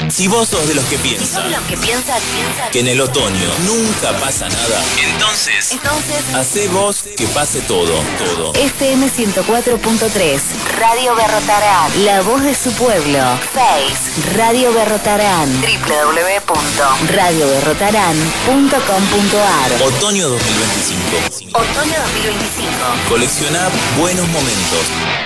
Si vos sos de los que piensan que en el otoño nunca pasa nada, entonces hacé vos que pase todo. FM 104.3, Radio Berrotarán, la voz de su pueblo. Face, Radio Berrotarán, www.radioberrotarán.com.ar. Otoño 2025. Otoño 2025. Colecciona buenos momentos.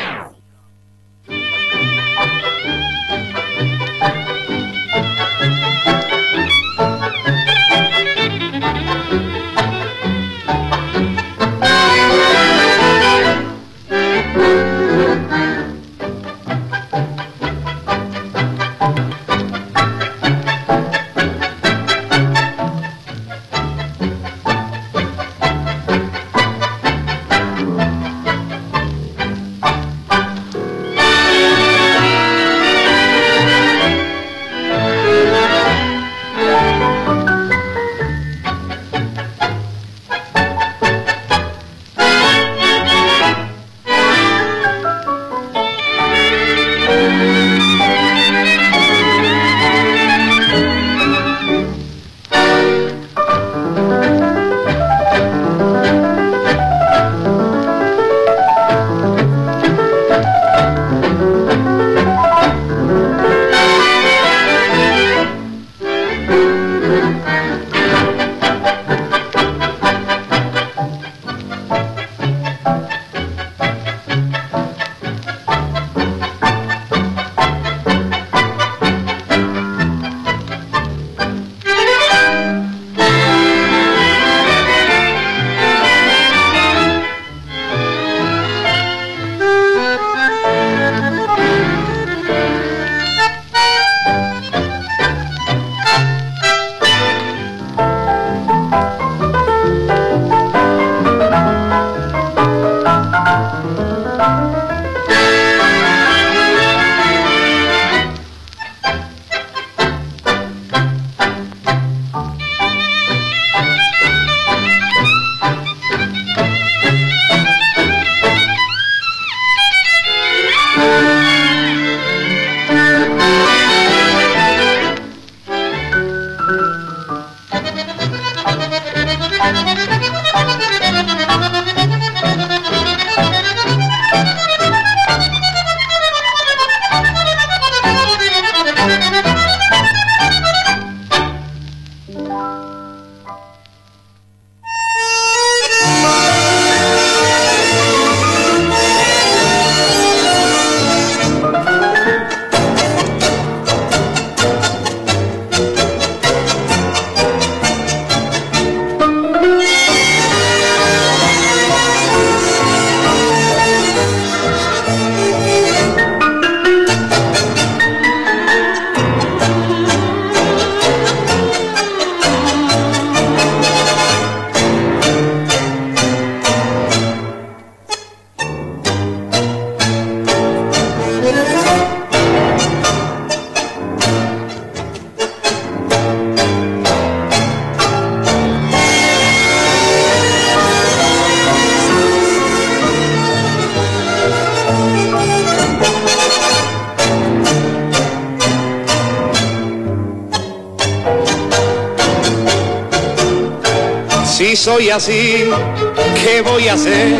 Si soy así, ¿qué voy a hacer?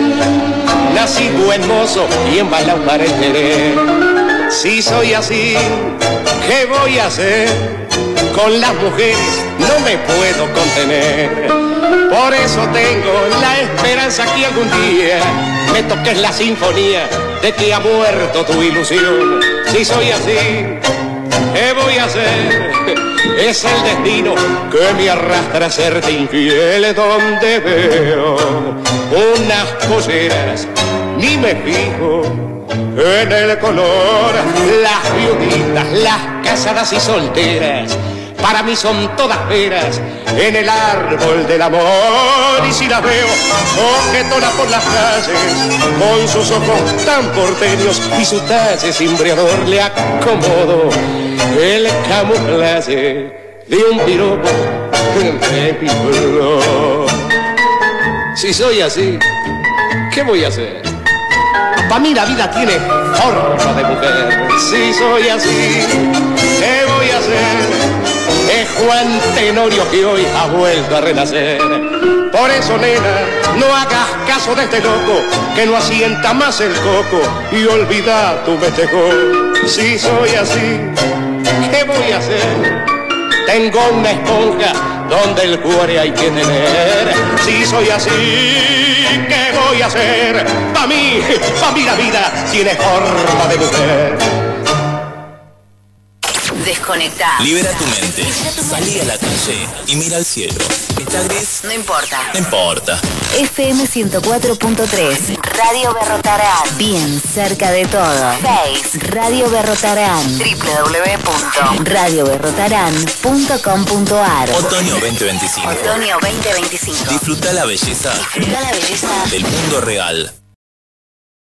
Nací buen mozo y embalado para el querer. Si soy así, ¿qué voy a hacer? Con las mujeres no me puedo contener. Por eso tengo la esperanza que algún día me toques la sinfonía de que ha muerto tu ilusión. Si soy así, ¿qué voy a hacer? Es el destino que me arrastra a serte infiel, donde veo unas polleras, ni me fijo en el color. Las viuditas, las casadas y solteras, para mí son todas peras en el árbol del amor. Y si las veo coquetona por las calles, con sus ojos tan porteños y su talle cimbreador, le acomodo el camuflaje de un piropo de mi pueblo. Si soy así, ¿qué voy a hacer? Pa' mí la vida tiene forma de mujer. Si soy así, ¿qué voy a hacer? Juan Tenorio que hoy ha vuelto a renacer. Por eso, nena, no hagas caso de este loco que no asienta más el coco y olvida tu mestejón. Si soy así, ¿qué voy a hacer? Tengo una esponja donde el cuore hay que tener. Si soy así, ¿qué voy a hacer? Pa' mí la vida tiene forma de mujer. Desconectá. Libera tu mente. Salí a la calle y mira al cielo. ¿Está gris? No importa. No importa. FM 104.3. Radio Berrotarán. Bien cerca de todo. Face. Radio Berrotarán. www.radioberrotarán.com.ar. Otoño 2025. Otoño 2025. Disfruta la belleza. Disfruta la belleza del mundo real.